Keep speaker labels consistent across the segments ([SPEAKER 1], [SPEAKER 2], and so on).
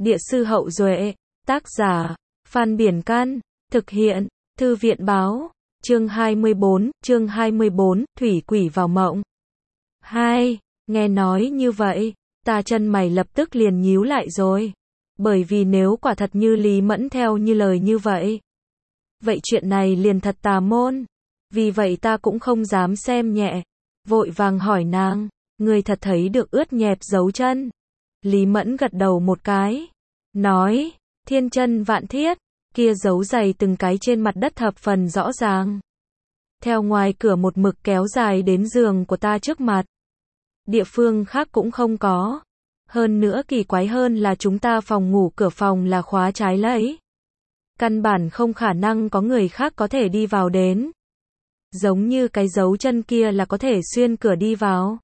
[SPEAKER 1] Địa sư Hậu Duệ, tác giả, Phan Biển Căn, thực hiện, Thư viện Báo, chương 24, Thủy Quỷ vào mộng. 2. Nghe nói như vậy, ta chân mày lập tức liền nhíu lại rồi. Bởi vì nếu quả thật như Lý Mẫn theo như lời như vậy, vậy chuyện này liền thật tà môn. Vì vậy ta cũng không dám xem nhẹ, vội vàng hỏi nàng, người thật thấy được ướt nhẹp dấu chân? Lý Mẫn gật đầu một cái, nói, thiên chân vạn thiết, kia dấu giày từng cái trên mặt đất thập phần rõ ràng. Theo ngoài cửa một mực kéo dài đến giường của ta trước mặt. Địa phương khác cũng không có. Hơn nữa kỳ quái hơn là chúng ta phòng ngủ cửa phòng là khóa trái lấy. Căn bản không khả năng có người khác có thể đi vào đến. Giống như cái dấu chân kia là có thể xuyên cửa đi vào.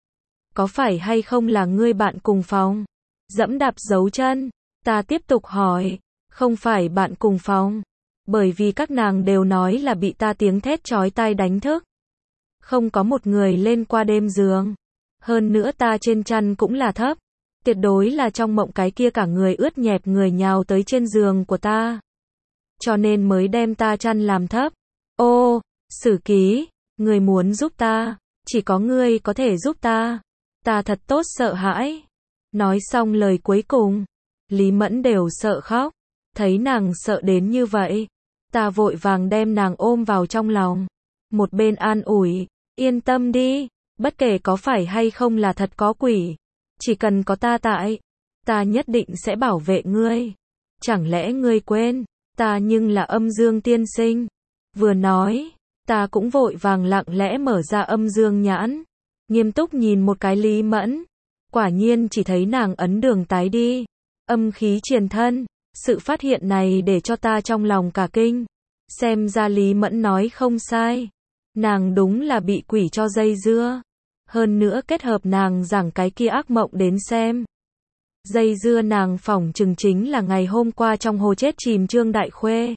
[SPEAKER 1] Có phải hay không là ngươi bạn cùng phòng? Dẫm đạp dấu chân. Ta tiếp tục hỏi. Không phải bạn cùng phòng. Bởi vì các nàng đều nói là bị ta tiếng thét chói tai đánh thức. Không có một người lên qua đêm giường. Hơn nữa ta trên chăn cũng là thấp. Tuyệt đối là trong mộng cái kia cả người ướt nhẹp người nhào tới trên giường của ta. Cho nên mới đem ta chăn làm thấp. Ô, Sử Ký, người muốn giúp ta. Chỉ có ngươi có thể giúp ta. Ta thật tốt sợ hãi. Nói xong lời cuối cùng. Lý Mẫn đều sợ khóc. Thấy nàng sợ đến như vậy. Ta vội vàng đem nàng ôm vào trong lòng. Một bên an ủi. Yên tâm đi. Bất kể có phải hay không là thật có quỷ. Chỉ cần có ta tại. Ta nhất định sẽ bảo vệ ngươi. Chẳng lẽ ngươi quên. Ta nhưng là âm dương tiên sinh. Vừa nói. Ta cũng vội vàng lặng lẽ mở ra âm dương nhãn. Nghiêm túc nhìn một cái Lý Mẫn. Quả nhiên chỉ thấy nàng ấn đường tái đi. Âm khí triền thân. Sự phát hiện này để cho ta trong lòng cả kinh. Xem ra Lý Mẫn nói không sai. Nàng đúng là bị quỷ cho dây dưa. Hơn nữa kết hợp nàng giảng cái kia ác mộng đến xem. Dây dưa nàng phỏng chừng chính là ngày hôm qua trong hồ chết chìm Trương Đại Khuê.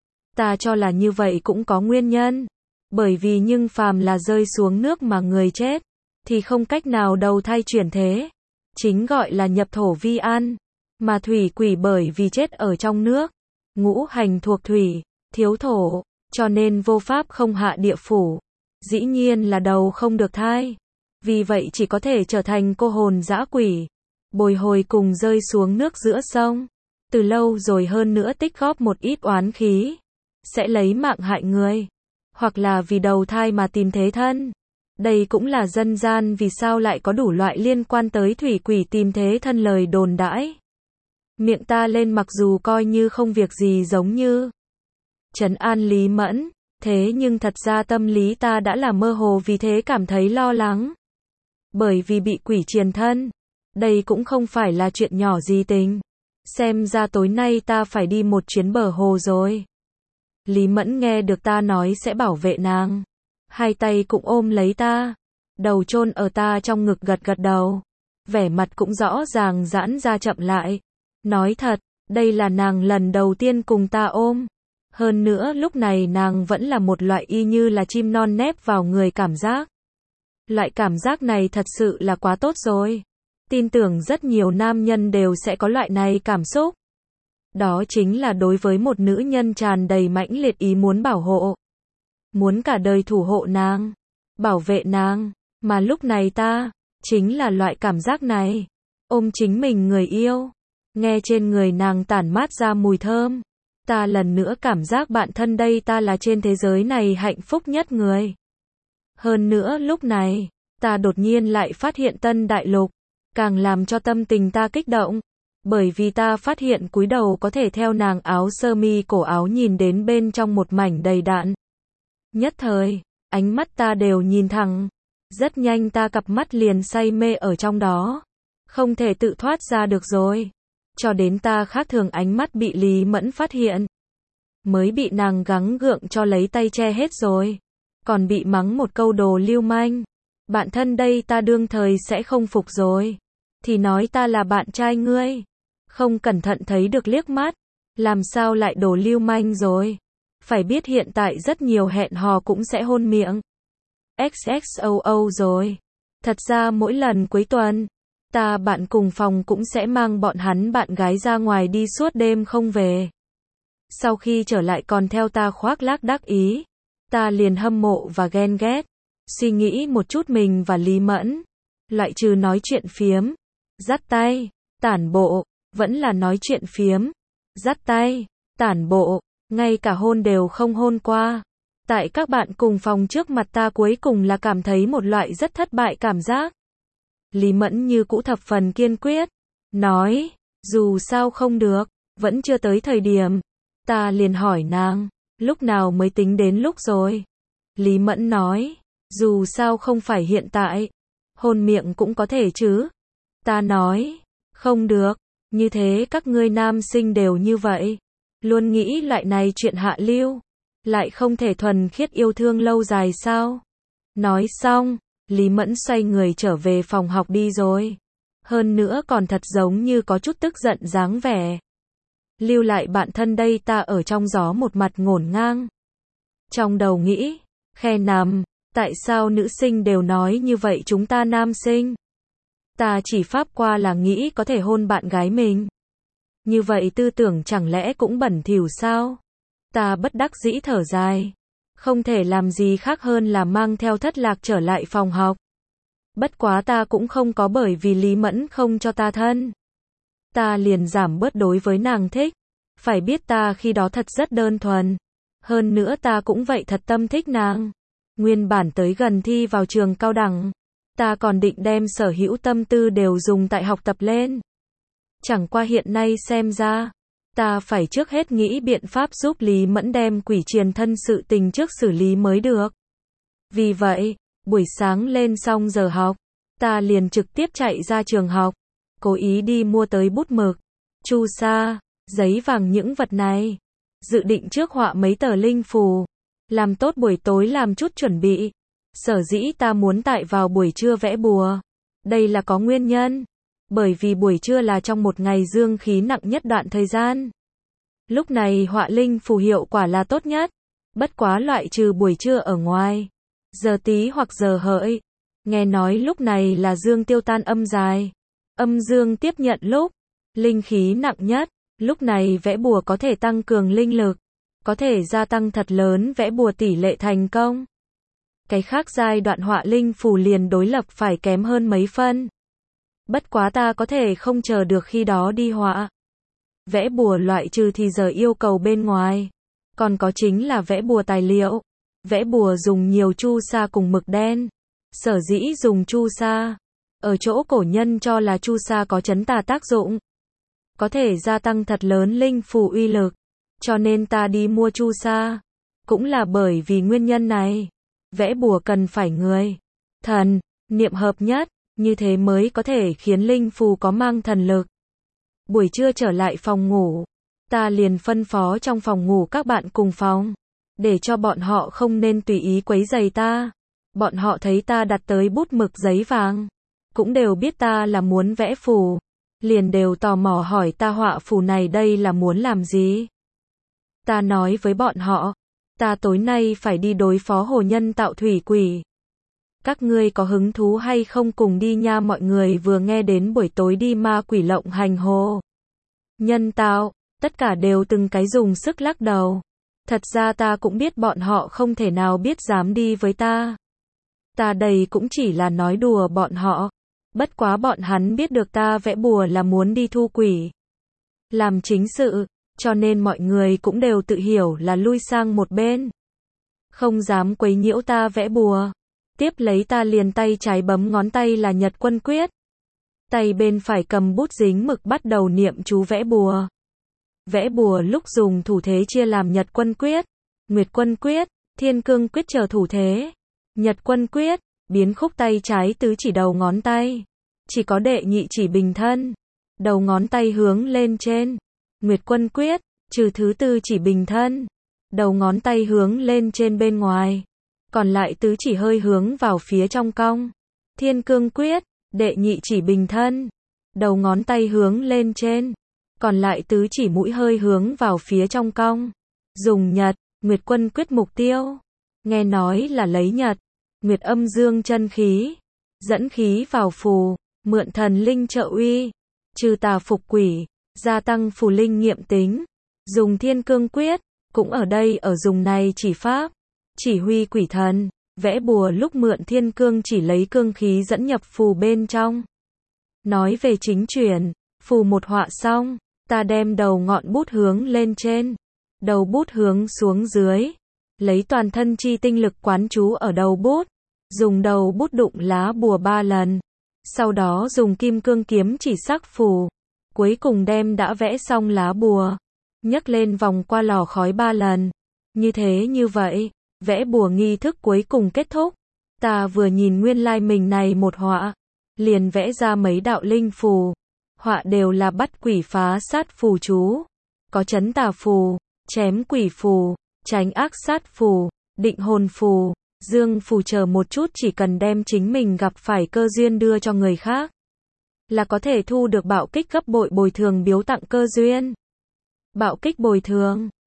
[SPEAKER 1] Ta cho là như vậy cũng có nguyên nhân. Bởi vì nhưng phàm là rơi xuống nước mà người chết, thì không cách nào đầu thai chuyển thế. Chính gọi là nhập thổ vi an. Mà thủy quỷ bởi vì chết ở trong nước. Ngũ hành thuộc thủy, thiếu thổ, cho nên vô pháp không hạ địa phủ. Dĩ nhiên là đầu không được thai. Vì vậy chỉ có thể trở thành cô hồn dã quỷ. Bồi hồi cùng rơi xuống nước giữa sông. Từ lâu rồi hơn nữa tích góp một ít oán khí. Sẽ lấy mạng hại người. Hoặc là vì đầu thai mà tìm thế thân. Đây cũng là dân gian vì sao lại có đủ loại liên quan tới thủy quỷ tìm thế thân lời đồn đãi. Miệng ta lên mặc dù coi như không việc gì giống như trấn an Lý Mẫn. Thế nhưng thật ra tâm lý ta đã là mơ hồ vì thế cảm thấy lo lắng. Bởi vì bị quỷ triền thân. Đây cũng không phải là chuyện nhỏ gì tình. Xem ra tối nay ta phải đi một chuyến bờ hồ rồi. Lý Mẫn nghe được ta nói sẽ bảo vệ nàng. Hai tay cũng ôm lấy ta. Đầu chôn ở ta trong ngực gật gật đầu. Vẻ mặt cũng rõ ràng giãn ra chậm lại. Nói thật, đây là nàng lần đầu tiên cùng ta ôm. Hơn nữa lúc này nàng vẫn là một loại y như là chim non nép vào người cảm giác. Loại cảm giác này thật sự là quá tốt rồi. Tin tưởng rất nhiều nam nhân đều sẽ có loại này cảm xúc. Đó chính là đối với một nữ nhân tràn đầy mãnh liệt ý muốn bảo hộ. Muốn cả đời thủ hộ nàng. Bảo vệ nàng. Mà lúc này ta, chính là loại cảm giác này. Ôm chính mình người yêu. Nghe trên người nàng tản mát ra mùi thơm. Ta lần nữa cảm giác bản thân đây ta là trên thế giới này hạnh phúc nhất người. Hơn nữa lúc này, ta đột nhiên lại phát hiện tân đại lục. Càng làm cho tâm tình ta kích động. Bởi vì ta phát hiện cúi đầu có thể theo nàng áo sơ mi cổ áo nhìn đến bên trong một mảnh đầy đặn. Nhất thời, ánh mắt ta đều nhìn thẳng. Rất nhanh ta cặp mắt liền say mê ở trong đó. Không thể tự thoát ra được rồi. Cho đến ta khác thường ánh mắt bị Lý Mẫn phát hiện. Mới bị nàng gắng gượng cho lấy tay che hết rồi. Còn bị mắng một câu đồ lưu manh. Bạn thân đây ta đương thời sẽ không phục rồi. Thì nói ta là bạn trai ngươi. Không cẩn thận thấy được liếc mắt. Làm sao lại đồ lưu manh rồi. Phải biết hiện tại rất nhiều hẹn hò cũng sẽ hôn miệng. XXOO rồi. Thật ra mỗi lần cuối tuần, bạn cùng phòng cũng sẽ mang bọn hắn bạn gái ra ngoài đi suốt đêm không về. Sau khi trở lại còn theo ta khoác lác đắc ý. Ta liền hâm mộ và ghen ghét. Suy nghĩ một chút mình và Lý Mẫn. Loại trừ nói chuyện phiếm, dắt tay, tản bộ, vẫn là nói chuyện phiếm, dắt tay, tản bộ, ngay cả hôn đều không hôn qua. Tại các bạn cùng phòng trước mặt ta cuối cùng là cảm thấy một loại rất thất bại cảm giác. Lý Mẫn như cũ thập phần kiên quyết, nói, dù sao không được, vẫn chưa tới thời điểm. Ta liền hỏi nàng, lúc nào mới tính đến lúc rồi? Lý Mẫn nói, dù sao không phải hiện tại, hôn miệng cũng có thể chứ. Ta nói, không được, như thế các ngươi nam sinh đều như vậy. Luôn nghĩ loại này chuyện hạ lưu, lại không thể thuần khiết yêu thương lâu dài sao? Nói xong, Lý Mẫn xoay người trở về phòng học đi rồi. Hơn nữa còn thật giống như có chút tức giận dáng vẻ. Lưu lại bạn thân đây ta ở trong gió một mặt ngổn ngang. Trong đầu nghĩ, khe nằm, tại sao nữ sinh đều nói như vậy chúng ta nam sinh? Ta chỉ pháp qua là nghĩ có thể hôn bạn gái mình. Như vậy tư tưởng chẳng lẽ cũng bẩn thỉu sao? Ta bất đắc dĩ thở dài. Không thể làm gì khác hơn là mang theo thất lạc trở lại phòng học. Bất quá ta cũng không có bởi vì Lý Mẫn không cho ta thân. Ta liền giảm bớt đối với nàng thích. Phải biết ta khi đó thật rất đơn thuần. Hơn nữa ta cũng vậy thật tâm thích nàng. Nguyên bản tới gần thi vào trường cao đẳng. Ta còn định đem sở hữu tâm tư đều dùng tại học tập lên. Chẳng qua hiện nay xem ra, ta phải trước hết nghĩ biện pháp giúp Lý Mẫn đem quỷ triền thân sự tình trước xử lý mới được. Vì vậy, buổi sáng lên xong giờ học, ta liền trực tiếp chạy ra trường học, cố ý đi mua tới bút mực, chu sa, giấy vàng những vật này. Dự định trước họa mấy tờ linh phù, làm tốt buổi tối làm chút chuẩn bị. Sở dĩ ta muốn tại vào buổi trưa vẽ bùa. Đây là có nguyên nhân. Bởi vì buổi trưa là trong một ngày dương khí nặng nhất đoạn thời gian. Lúc này họa linh phù hiệu quả là tốt nhất. Bất quá loại trừ buổi trưa ở ngoài. Giờ tí hoặc giờ hợi. Nghe nói lúc này là dương tiêu tan âm dài. Âm dương tiếp nhận lúc. Linh khí nặng nhất. Lúc này vẽ bùa có thể tăng cường linh lực. Có thể gia tăng thật lớn vẽ bùa tỷ lệ thành công. Cái khác giai đoạn họa linh phù liền đối lập phải kém hơn mấy phân. Bất quá ta có thể không chờ được khi đó đi họa. Vẽ bùa loại trừ thì giờ yêu cầu bên ngoài. Còn có chính là vẽ bùa tài liệu. Vẽ bùa dùng nhiều chu sa cùng mực đen. Sở dĩ dùng chu sa. Ở chỗ cổ nhân cho là chu sa có trấn tà tác dụng. Có thể gia tăng thật lớn linh phù uy lực. Cho nên ta đi mua chu sa. Cũng là bởi vì nguyên nhân này. Vẽ bùa cần phải người, thần, niệm hợp nhất, như thế mới có thể khiến linh phù có mang thần lực. Buổi trưa trở lại phòng ngủ, ta liền phân phó trong phòng ngủ các bạn cùng phòng, để cho bọn họ không nên tùy ý quấy rầy ta. Bọn họ thấy ta đặt tới bút mực giấy vàng, cũng đều biết ta là muốn vẽ phù, liền đều tò mò hỏi ta họa phù này đây là muốn làm gì. Ta nói với bọn họ, ta tối nay phải đi đối phó hồ nhân tạo thủy quỷ. Các ngươi có hứng thú hay không cùng đi nha? Mọi người vừa nghe đến buổi tối đi ma quỷ lộng hành hồ nhân tạo, tất cả đều từng cái dùng sức lắc đầu. Thật ra ta cũng biết bọn họ không thể nào biết dám đi với ta. Ta đây cũng chỉ là nói đùa bọn họ. Bất quá bọn hắn biết được ta vẽ bùa là muốn đi thu quỷ, làm chính sự. Cho nên mọi người cũng đều tự hiểu là lui sang một bên. Không dám quấy nhiễu ta vẽ bùa. Tiếp lấy ta liền tay trái bấm ngón tay là Nhật Quân Quyết. Tay bên phải cầm bút dính mực bắt đầu niệm chú vẽ bùa. Vẽ bùa lúc dùng thủ thế chia làm Nhật Quân Quyết, Nguyệt Quân Quyết, Thiên Cương Quyết chờ thủ thế. Nhật Quân Quyết, biến khúc tay trái tứ chỉ đầu ngón tay. Chỉ có đệ nhị chỉ bình thân. Đầu ngón tay hướng lên trên. Nguyệt Quân Quyết, trừ thứ tư chỉ bình thân. Đầu ngón tay hướng lên trên bên ngoài. Còn lại tứ chỉ hơi hướng vào phía trong cong. Thiên Cương Quyết, đệ nhị chỉ bình thân. Đầu ngón tay hướng lên trên. Còn lại tứ chỉ mũi hơi hướng vào phía trong cong. Dùng Nhật, Nguyệt Quân Quyết mục tiêu. Nghe nói là lấy Nhật, Nguyệt âm dương chân khí. Dẫn khí vào phù. mượn thần linh trợ uy, trừ tà phục quỷ, gia tăng phù linh nghiệm tính, dùng thiên cương quyết, cũng ở đây ở dùng này chỉ pháp, chỉ huy quỷ thần, vẽ bùa lúc mượn thiên cương chỉ lấy cương khí dẫn nhập phù bên trong. Nói về chính truyền, phù một họa xong, ta đem đầu ngọn bút hướng lên trên, đầu bút hướng xuống dưới, lấy toàn thân chi tinh lực quán chú ở đầu bút, dùng đầu bút đụng lá bùa 3 lần, sau đó dùng kim cương kiếm chỉ sắc phù, cuối cùng đem đã vẽ xong lá bùa, nhấc lên vòng qua lò khói 3 lần. Như vậy, vẽ bùa nghi thức cuối cùng kết thúc. Ta vừa nhìn nguyên lai mình này một họa, liền vẽ ra mấy đạo linh phù, họa đều là bắt quỷ phá sát phù chú, có trấn tà phù, chém quỷ phù, tránh ác sát phù, định hồn phù, dương phù, chờ một chút, chỉ cần đem chính mình gặp phải cơ duyên đưa cho người khác, là có thể thu được bạo kích gấp bội bồi thường biếu tặng cơ duyên. Bạo kích bồi thường